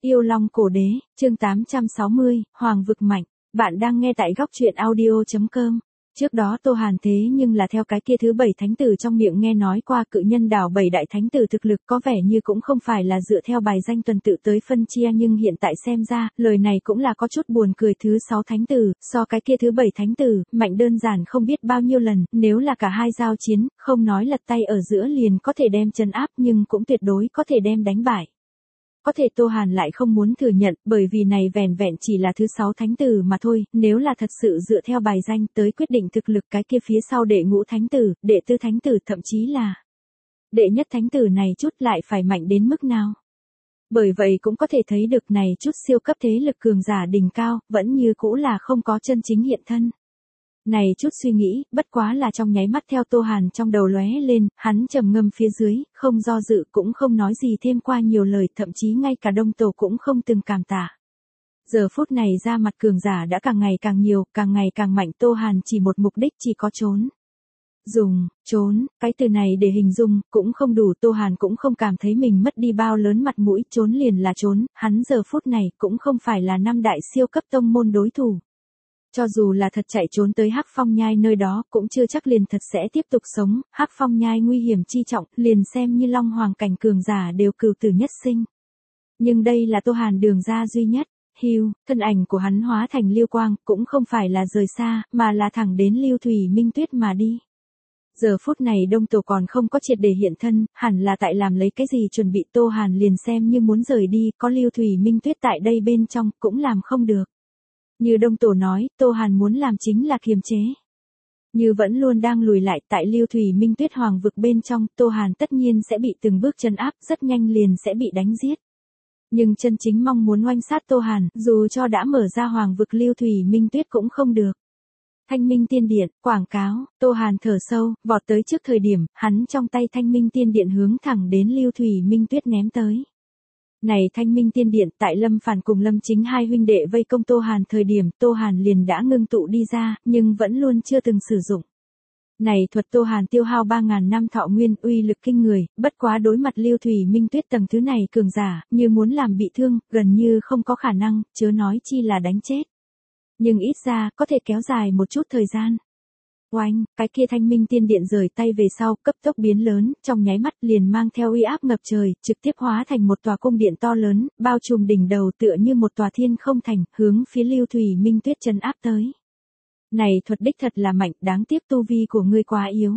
Yêu Long Cổ Đế, chương 860, Hoàng vực mạnh. Bạn đang nghe tại góc truyện audio.com. Trước đó Tô Hàn thế nhưng là theo cái kia thứ 7 thánh tử trong miệng nghe nói qua cự nhân đảo 7 đại thánh tử thực lực có vẻ như cũng không phải là dựa theo bài danh tuần tự tới phân chia, nhưng hiện tại xem ra, lời này cũng là có chút buồn cười. Thứ 6 thánh tử, so cái kia thứ 7 thánh tử, mạnh đơn giản không biết bao nhiêu lần, nếu là cả hai giao chiến, không nói lật tay ở giữa liền có thể đem trấn áp, nhưng cũng tuyệt đối có thể đem đánh bại. Có thể Tô Hàn lại không muốn thừa nhận, bởi vì này vẻn vẹn chỉ là thứ 6 thánh tử mà thôi, nếu là thật sự dựa theo bài danh tới quyết định thực lực, cái kia phía sau đệ ngũ thánh tử, đệ tư thánh tử, thậm chí là đệ nhất thánh tử này chút lại phải mạnh đến mức nào. Bởi vậy cũng có thể thấy được này chút siêu cấp thế lực cường giả đỉnh cao, vẫn như cũ là không có chân chính hiện thân. Này chút suy nghĩ, bất quá là trong nháy mắt theo Tô Hàn trong đầu lóe lên, hắn trầm ngâm phía dưới, không do dự cũng không nói gì thêm qua nhiều lời, thậm chí ngay cả Đông Tổ cũng không từng cảm tạ. Giờ phút này ra mặt cường giả đã càng ngày càng nhiều, càng ngày càng mạnh, Tô Hàn chỉ một mục đích, chỉ có trốn. Trốn, cái từ này để hình dung, cũng không đủ, Tô Hàn cũng không cảm thấy mình mất đi bao lớn mặt mũi, trốn liền là trốn, hắn giờ phút này cũng không phải là 5 đại siêu cấp tông môn đối thủ. Cho dù là thật chạy trốn tới Hắc Phong Nhai nơi đó, cũng chưa chắc liền thật sẽ tiếp tục sống, Hắc Phong Nhai nguy hiểm chi trọng, liền xem như Long Hoàng cảnh cường giả đều cừu tử nhất sinh. Nhưng đây là Tô Hàn đường ra duy nhất. Hưu, thân ảnh của hắn hóa thành lưu quang, cũng không phải là rời xa, mà là thẳng đến Lưu Thủy Minh Tuyết mà đi. Giờ phút này Đông Tổ còn không có triệt để hiện thân, hẳn là tại làm lấy cái gì chuẩn bị, Tô Hàn liền xem như muốn rời đi, có Lưu Thủy Minh Tuyết tại đây bên trong, cũng làm không được. Như Đông Tổ nói, Tô Hàn muốn làm chính là kiềm chế. Như vẫn luôn đang lùi lại tại Lưu Thủy Minh Tuyết Hoàng vực bên trong, Tô Hàn tất nhiên sẽ bị từng bước trấn áp, rất nhanh liền sẽ bị đánh giết. Nhưng chân chính mong muốn oanh sát Tô Hàn, dù cho đã mở ra Hoàng vực Lưu Thủy Minh Tuyết cũng không được. Thanh Minh Tiên Điện, quảng cáo, Tô Hàn thở sâu, vọt tới trước thời điểm, hắn trong tay Thanh Minh Tiên Điện hướng thẳng đến Lưu Thủy Minh Tuyết ném tới. Này Thanh Minh Tiên Điện tại Lâm Phản cùng Lâm Chính hai huynh đệ vây công Tô Hàn thời điểm, Tô Hàn liền đã ngưng tụ đi ra, nhưng vẫn luôn chưa từng sử dụng. Này thuật Tô Hàn tiêu hao 3.000 năm thọ nguyên, uy lực kinh người, bất quá đối mặt Lưu Thủy Minh Tuyết tầng thứ này cường giả, như muốn làm bị thương, gần như không có khả năng, chớ nói chi là đánh chết. Nhưng ít ra, có thể kéo dài một chút thời gian. Oanh, cái kia Thanh Minh Tiên Điện rời tay về sau, cấp tốc biến lớn, trong nháy mắt liền mang theo uy áp ngập trời, trực tiếp hóa thành một tòa cung điện to lớn, bao trùm đỉnh đầu tựa như một tòa thiên không thành, hướng phía Lưu Thủy Minh Tuyết trấn áp tới. Này thuật đích thật là mạnh, đáng tiếc tu vi của ngươi quá yếu.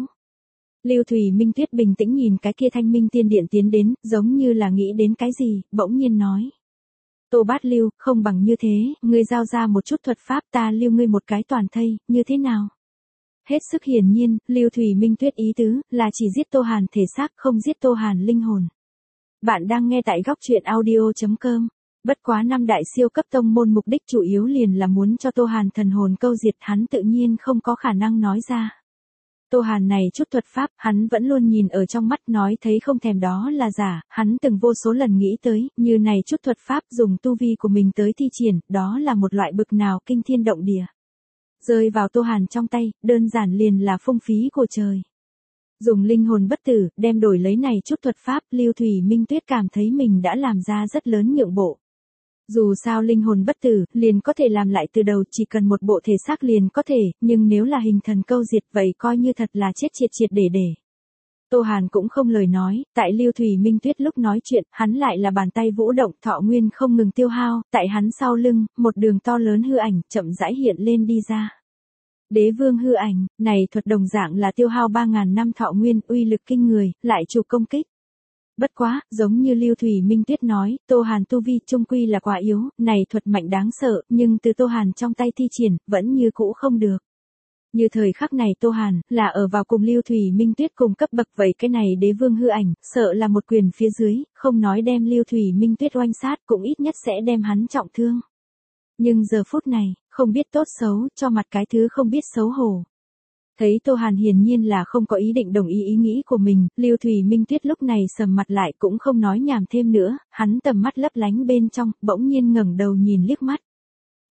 Lưu Thủy Minh Tuyết bình tĩnh nhìn cái kia Thanh Minh Tiên Điện tiến đến, giống như là nghĩ đến cái gì, bỗng nhiên nói. Tô Bát Lưu, không bằng như thế, ngươi giao ra một chút thuật pháp, ta lưu ngươi một cái toàn thây, như thế nào? Hết sức hiển nhiên, Lưu Thủy Minh Tuyết ý tứ, là chỉ giết Tô Hàn thể xác, không giết Tô Hàn linh hồn. Bạn đang nghe tại góc truyện audio.com. Bất quá 5 đại siêu cấp tông môn mục đích chủ yếu liền là muốn cho Tô Hàn thần hồn câu diệt, hắn tự nhiên không có khả năng nói ra. Tô Hàn này chút thuật pháp, hắn vẫn luôn nhìn ở trong mắt, nói thấy không thèm đó là giả, hắn từng vô số lần nghĩ tới, như này chút thuật pháp dùng tu vi của mình tới thi triển, đó là một loại bực nào kinh thiên động địa. Rơi vào Tô Hàn trong tay, đơn giản liền là phung phí của trời. Dùng linh hồn bất tử, đem đổi lấy này chút thuật pháp, Lưu Thủy Minh Tuyết cảm thấy mình đã làm ra rất lớn nhượng bộ. Dù sao linh hồn bất tử, liền có thể làm lại từ đầu, chỉ cần một bộ thể xác liền có thể, nhưng nếu là hình thần câu diệt vậy coi như thật là chết triệt triệt để. Tô Hàn cũng không lời nói, tại Lưu Thủy Minh Tuyết lúc nói chuyện, hắn lại là bàn tay vũ động, thọ nguyên không ngừng tiêu hao, tại hắn sau lưng, một đường to lớn hư ảnh, chậm rãi hiện lên đi ra. Đế vương hư ảnh, này thuật đồng dạng là tiêu hao 3.000 năm thọ nguyên, uy lực kinh người, lại chủ công kích. Bất quá, giống như Lưu Thủy Minh Tuyết nói, Tô Hàn tu vi trung quy là quá yếu, này thuật mạnh đáng sợ, nhưng từ Tô Hàn trong tay thi triển, vẫn như cũ không được. Như thời khắc này Tô Hàn, là ở vào cùng Lưu Thủy Minh Tuyết cùng cấp bậc, vậy cái này đế vương hư ảnh, sợ là một quyền phía dưới, không nói đem Lưu Thủy Minh Tuyết oanh sát, cũng ít nhất sẽ đem hắn trọng thương. Nhưng giờ phút này, không biết tốt xấu, cho mặt cái thứ không biết xấu hổ. Thấy Tô Hàn hiển nhiên là không có ý định đồng ý ý nghĩ của mình, Lưu Thủy Minh Tuyết lúc này sầm mặt lại cũng không nói nhảm thêm nữa, hắn tầm mắt lấp lánh bên trong, bỗng nhiên ngẩng đầu nhìn liếc mắt.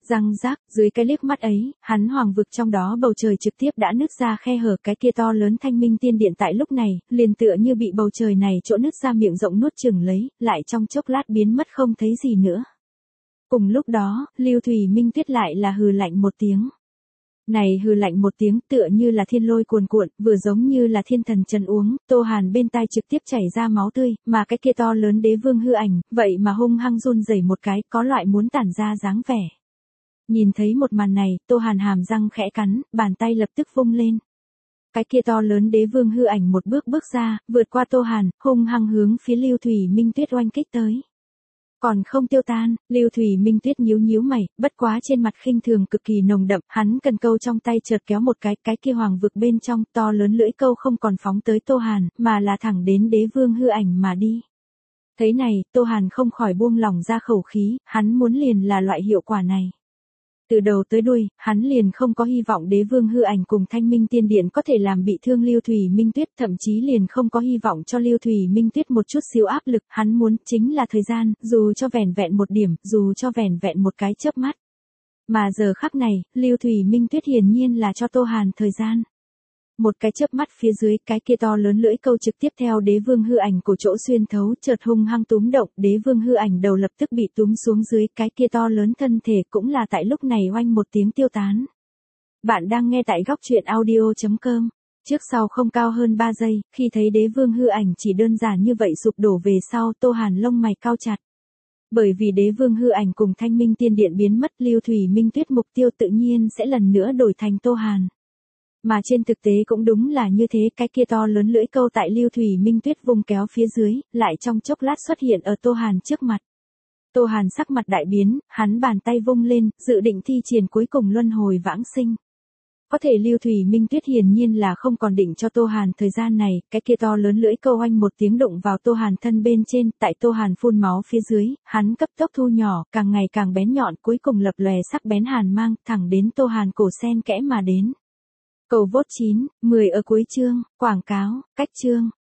Răng rác, dưới cái liếc mắt ấy, hắn hoàng vực trong đó bầu trời trực tiếp đã nứt ra khe hở, cái kia to lớn thanh minh tiên điện tại lúc này, liền tựa như bị bầu trời này chỗ nứt ra miệng rộng nuốt chửng lấy, lại trong chốc lát biến mất không thấy gì nữa. Cùng lúc đó, Lưu Thủy Minh Tuyết lại là hừ lạnh một tiếng. Này hừ lạnh một tiếng tựa như là thiên lôi cuồn cuộn, vừa giống như là thiên thần trần uống, Tô Hàn bên tai trực tiếp chảy ra máu tươi, mà cái kia to lớn đế vương hư ảnh, vậy mà hung hăng run rẩy một cái, có loại muốn tản ra dáng vẻ. Nhìn thấy một màn này, Tô Hàn hàm răng khẽ cắn, bàn tay lập tức vung lên. Cái kia to lớn đế vương hư ảnh một bước bước ra, vượt qua Tô Hàn, hung hăng hướng phía Lưu Thủy Minh Tuyết oanh kích tới. Còn không tiêu tan, Lưu Thủy Minh Tuyết nhíu nhíu mày, bất quá trên mặt khinh thường cực kỳ nồng đậm, hắn cần câu trong tay chợt kéo một cái kia hoàng vực bên trong, to lớn lưỡi câu không còn phóng tới Tô Hàn, mà là thẳng đến đế vương hư ảnh mà đi. Thấy này, Tô Hàn không khỏi buông lỏng ra khẩu khí, hắn muốn liền là loại hiệu quả này. Từ đầu tới đuôi, hắn liền không có hy vọng đế vương hư ảnh cùng thanh minh tiên điện có thể làm bị thương Lưu Thủy Minh Tuyết, thậm chí liền không có hy vọng cho Lưu Thủy Minh Tuyết một chút xíu áp lực, hắn muốn chính là thời gian, dù cho vẻn vẹn một điểm, dù cho vẻn vẹn một cái chớp mắt. Mà giờ khắc này, Lưu Thủy Minh Tuyết hiển nhiên là cho Tô Hàn thời gian. Một cái chớp mắt phía dưới, cái kia to lớn lưỡi câu trực tiếp theo đế vương hư ảnh của chỗ xuyên thấu, chợt hung hăng túm động, đế vương hư ảnh đầu lập tức bị túm xuống dưới, cái kia to lớn thân thể cũng là tại lúc này oanh một tiếng tiêu tán. Bạn đang nghe tại góc truyện audio.com. Trước sau không cao hơn 3 giây, khi thấy đế vương hư ảnh chỉ đơn giản như vậy sụp đổ về sau, Tô Hàn lông mày cau chặt. Bởi vì đế vương hư ảnh cùng thanh minh tiên điện biến mất, Lưu Thủy Minh Tuyết mục tiêu tự nhiên sẽ lần nữa đổi thành Tô Hàn. Mà trên thực tế cũng đúng là như thế, cái kia to lớn lưỡi câu tại Lưu Thủy Minh Tuyết vùng kéo phía dưới, lại trong chốc lát xuất hiện ở Tô Hàn trước mặt. Tô Hàn sắc mặt đại biến, hắn bàn tay vung lên, dự định thi triển cuối cùng luân hồi vãng sinh. Có thể Lưu Thủy Minh Tuyết hiển nhiên là không còn định cho Tô Hàn thời gian này, cái kia to lớn lưỡi câu oanh một tiếng đụng vào Tô Hàn thân bên trên, tại Tô Hàn phun máu phía dưới, hắn cấp tốc thu nhỏ, càng ngày càng bén nhọn, cuối cùng lập lòe sắc bén hàn mang, thẳng đến Tô Hàn cổ sen kẽ mà đến. Cầu vote 9, 10 ở cuối chương, quảng cáo, cách chương.